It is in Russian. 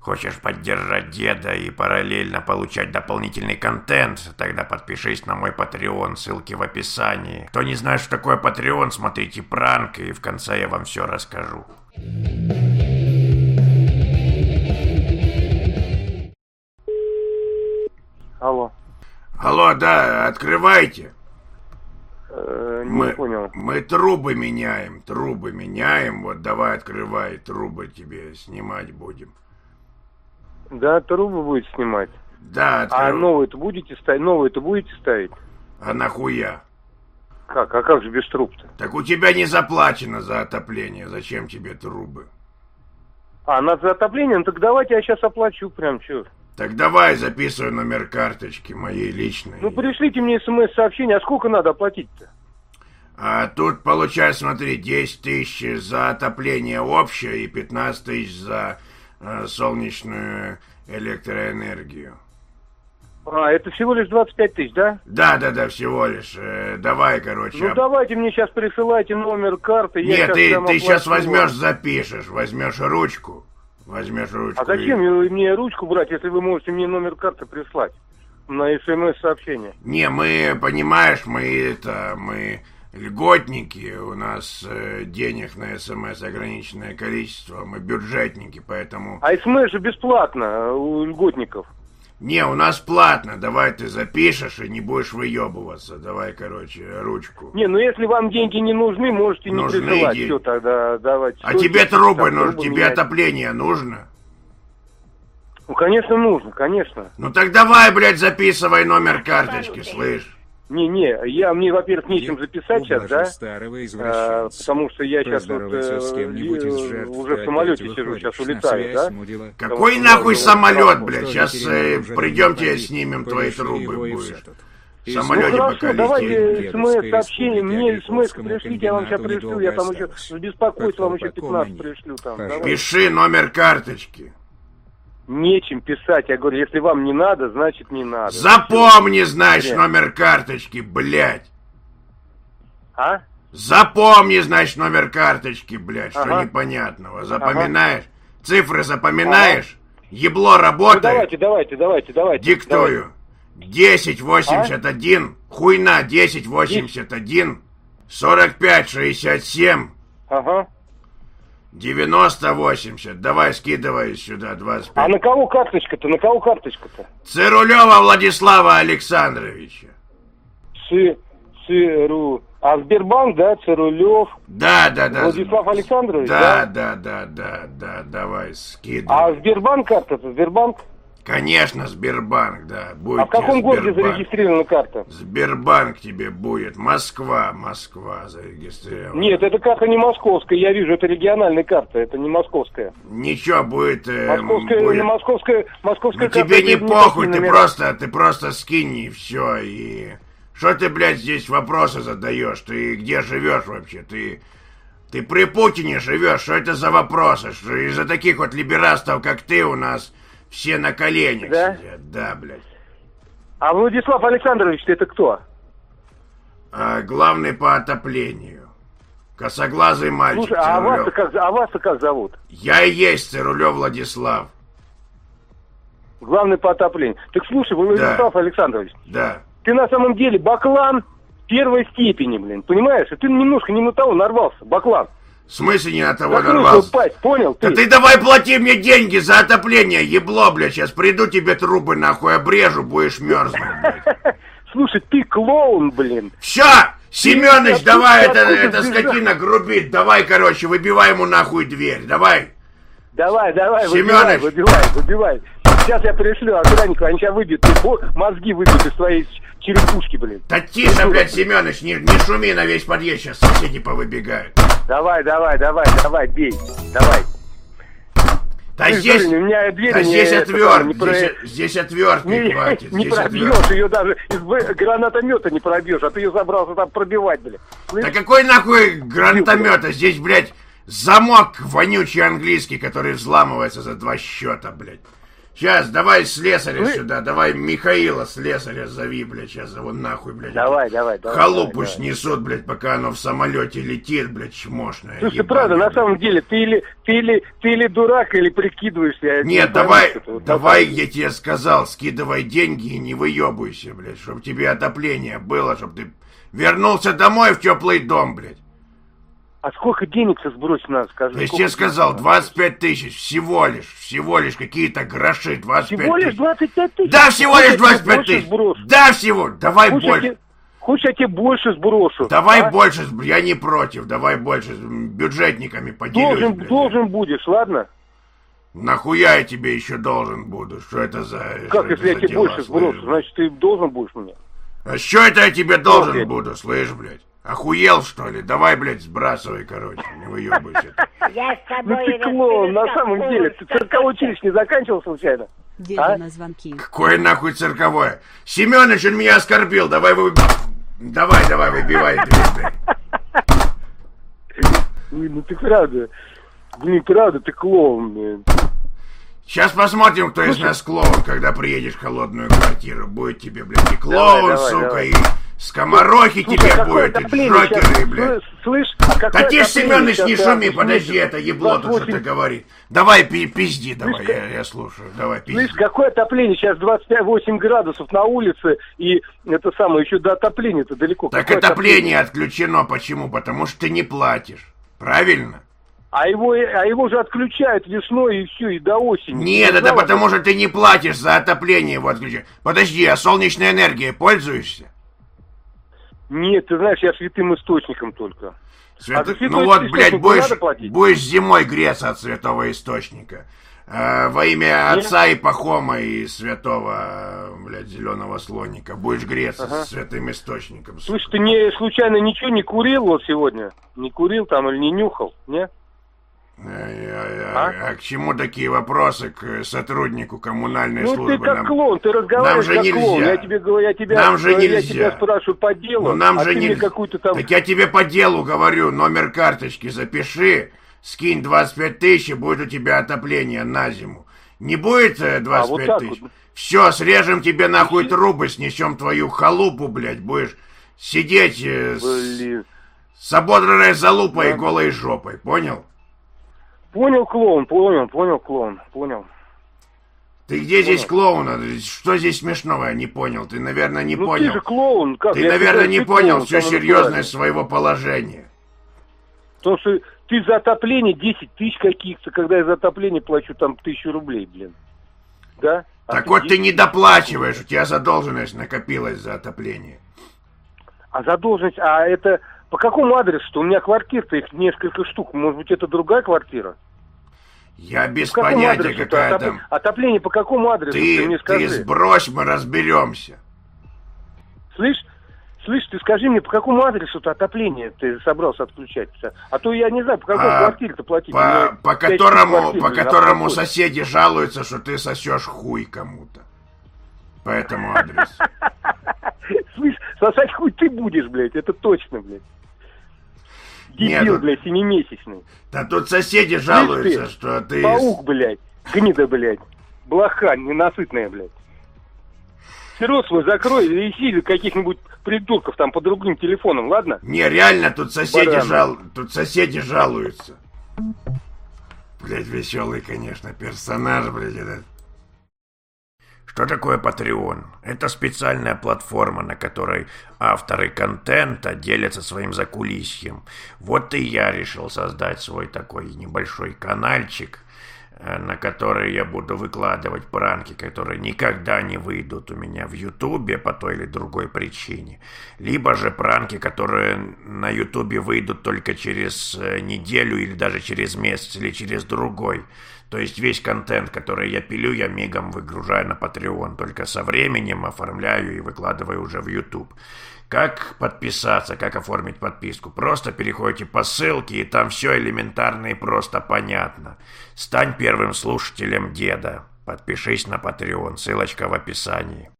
Хочешь поддержать деда и параллельно получать дополнительный контент? Тогда подпишись на мой Patreon, ссылки в описании. Кто не знает, что такое Patreon, смотрите пранк, и в конце я вам все расскажу. Алло. Алло, да, открывайте. Не понял. Мы трубы меняем, вот давай открывай, трубы тебе снимать будем. Да, трубы будете снимать? Да, открывай. А новые-то будете ставить? А нахуя? Как? А как же без труб-то? Так у тебя не заплачено за отопление, зачем тебе трубы? А, на за отопление? Ну так давайте я сейчас оплачу прям, чё? Так давай, записывай номер карточки моей личной. Ну пришлите мне смс-сообщение, а сколько надо оплатить-то? А тут получается, смотри, 10 тысяч за отопление общее и 15 тысяч за солнечную электроэнергию. А, это всего лишь 25 тысяч, да? Да, всего лишь. Давай, короче. Ну давайте мне сейчас присылайте номер карты. Нет, ты сейчас возьмешь ручку. А зачем мне ручку брать, если вы можете мне номер карты прислать на смс-сообщение? Не, мы, понимаешь, мы льготники, у нас денег на СМС ограниченное количество, мы бюджетники, поэтому... А СМС же бесплатно у льготников. Не, у нас платно, давай ты запишешь и не будешь выебываться, давай, короче, ручку. Не, ну если вам деньги не нужны, можете не присылать, все тогда давайте. А тебе трубы нужны, тебе отопление нужно? Ну, конечно, нужно, конечно. Ну так давай, блядь, записывай номер карточки, слышь. Мне, во-первых, нечем записать сейчас, да? Потому что я сейчас вот уже в самолете сижу, сейчас улетаю, да? Какой нахуй самолет, блядь? Сейчас придем тебе снимем твои трубы будешь. В самолете пока летим. Давайте смс-сообщение, мне смс пришлите, я вам сейчас пришлю, я там еще с беспокойством вам еще 15 пришлю там. Пиши номер карточки. Нечем писать, я говорю, если вам не надо, значит не надо. Запомни, значит, номер карточки, блядь. А? Запомни, значит, номер карточки, блядь, что непонятного. Запоминаешь? Цифры запоминаешь? Ебло работает? Ну, давайте. Диктую. 1081, хуйна 1081, 4567. Ага. 90-80. Давай, скидывай сюда 25. А на кого карточка-то? Цирулева Владислава Александровича. А Сбербанк, да, Цирулев? Да. Владислав Александрович, да, давай, скидывай. А Сбербанк карта-то, Сбербанк? Конечно, Сбербанк, да. Будет а в каком городе зарегистрирована карта? Сбербанк тебе будет. Москва зарегистрирована. Нет, эта карта не московская, я вижу, это региональная карта, это не московская. Ничего, будет... Московская ну, карта... тебе не похуй, ты просто скинь и все, и... Что ты, блядь, здесь вопросы задаешь? Ты где живешь вообще? Ты при Путине живешь? Что это за вопросы? Что из-за таких вот либерастов, как ты, у нас... Все на коленях сидят, да, блядь. А Владислав Александрович, это кто? Главный по отоплению. Косоглазый мальчик. Слушай, а вас-то как зовут? Я и есть Цирулев Владислав. Главный по отоплению. Так слушай, Владислав Александрович. Да. Ты на самом деле баклан первой степени, блин, понимаешь? И ты немножко не на того нарвался, баклан. В смысле не на того нарвался? Понял ты? Да ты давай плати мне деньги за отопление, ебло, блядь. Сейчас приду тебе трубы нахуй обрежу, будешь мерзнуть, блядь. Слушай, ты клоун, блин. Все, Семёныч, давай, это скотина грубит. Давай, короче, выбивай ему нахуй дверь, давай. Давай, Семёныч. выбивай. Сейчас я пришлю охранников, они сейчас выбьют, мозги выбьют из твоей черепушки, блин. Да тише, блядь, Семёныч, не шуми на весь подъезд, сейчас соседи повыбегают. Давай, бей, давай. Да здесь, у меня дверь здесь отвертки хватит. Не пробьешь ее даже, из гранатомета не пробьешь, а ты ее забрался там пробивать, блядь. Да какой нахуй гранатомета? Здесь, блядь, замок вонючий английский, который взламывается за 2 счета, блядь. Сейчас, давай слесаря сюда, давай Михаила слесаря зови, блядь, сейчас его нахуй, блядь. Давай. Халу пусть несут, блядь, пока оно в самолете летит, блядь, чмошное. Слушай, правда, на самом деле, ты или дурак, или прикидываешься. Нет, давай, я тебе сказал, скидывай деньги и не выебывайся, блядь, чтобы тебе отопление было, чтобы ты вернулся домой в теплый дом, блядь. А сколько денег-то сбросить надо, скажи? Я тебе сказал, 25 тысяч, всего лишь какие-то гроши, 25 тысяч. Всего лишь 25 тысяч? Да, всего лишь 25 тысяч. Да, всего, давай больше. Хочешь, я тебе больше сброшу? Давай больше, я не против, давай больше, бюджетниками поделюсь. Должен будешь, ладно? Нахуя я тебе еще должен буду? Что это за... Как, если я тебе больше сброшу? Значит, ты должен будешь мне. А что это я тебе должен буду, слышь, блядь? Охуел, что ли? Давай, блядь, сбрасывай, короче, не выебайся. Ну ты клоун, на самом деле. Ты цирковое училище не заканчивал случайно? Деду на звонки. Какое нахуй цирковое? Семёныч, он меня оскорбил, давай выбивай дверь, блядь. Ну ты правда. Блин, правда, ты клоун, блин. Сейчас посмотрим, кто из нас клоун, когда приедешь в холодную квартиру. Будет тебе, блядь, и клоун, сука, и скоморохи тебе будет, и джокеры, блядь. Слышь, да ты, Семёныч, не шуми, подожди, это ебло тут что-то говорит. Давай, пизди, давай, я слушаю, давай, пизди. Слышь, какое отопление? Сейчас 28 градусов на улице, и это самое, еще до отопления-то далеко. Так отопление отключено, почему? Потому что ты не платишь, правильно? А его же отключают весной и все, и до осени. Нет, это потому что ты не платишь за отопление, его отключают. Подожди, а солнечной энергией пользуешься? Нет, ты знаешь, я святым источником только. Ну вот, блядь, будешь зимой греться от святого источника. Во имя Отца и Пахома и святого, блядь, зеленого слоника. Будешь греться с святым источником. Слушай, ты не случайно ничего не курил вот сегодня? Не курил там или не нюхал, не? А к чему такие вопросы к сотруднику коммунальной службы? Ну ты как клоун, ты разговариваешь как клоун. Я тебя спрашиваю по делу, нам а же ты мне какую-то там... Так я тебе по делу говорю, номер карточки запиши, скинь 25 тысяч, и будет у тебя отопление на зиму. Не будет 25 тысяч? Вот все, срежем тебе нахуй трубы, снесем твою халупу, блядь, будешь сидеть с ободранной залупой и голой жопой, понял? Понял, клоун, понял. Ты где здесь клоун? Что здесь смешного? Я не понял. Ты, наверное, не понял. Ты же клоун. Как? Ты, наверное, не понял всю серьезность своего положения. Потому что ты за отопление 10 тысяч каких-то, когда я за отопление плачу там 1000 рублей, блин. Да? Так вот ты не доплачиваешь, у тебя задолженность накопилась за отопление. А задолженность, а это... По какому адресу-то? У меня квартир-то их несколько штук. Может быть, это другая квартира? Я без понятия, какая там... Отопление по какому адресу? Ты мне скажи. Ты сбрось, мы разберемся. Слышь, ты скажи мне, по какому адресу-то отопление ты собрался отключать? А то я не знаю, по какой квартире-то платить. По которому соседи жалуются, что ты сосешь хуй кому-то. По этому адресу. Слышь, сосать хуй ты будешь, блядь, это точно, блядь. Дебил, блядь, 7-месячный. Да тут соседи жалуются, что ты... Паук, блядь, гнида, блядь, блоха ненасытная, блядь. Ты рот свой закрой и ищи каких-нибудь придурков там по другим телефонам, ладно? Не, реально, тут соседи жалуются. Блядь, веселый, конечно, персонаж, блядь, этот. Что такое Patreon? Это специальная платформа, на которой авторы контента делятся своим закулисьем. Вот и я решил создать свой такой небольшой канальчик, на который я буду выкладывать пранки, которые никогда не выйдут у меня в Ютубе по той или другой причине. Либо же пранки, которые на Ютубе выйдут только через неделю или даже через месяц или через другой. То есть весь контент, который я пилю, я мигом выгружаю на Patreon. Только со временем оформляю и выкладываю уже в YouTube. Как подписаться, как оформить подписку? Просто переходите по ссылке, и там все элементарно и просто понятно. Стань первым слушателем Деда. Подпишись на Patreon, ссылочка в описании.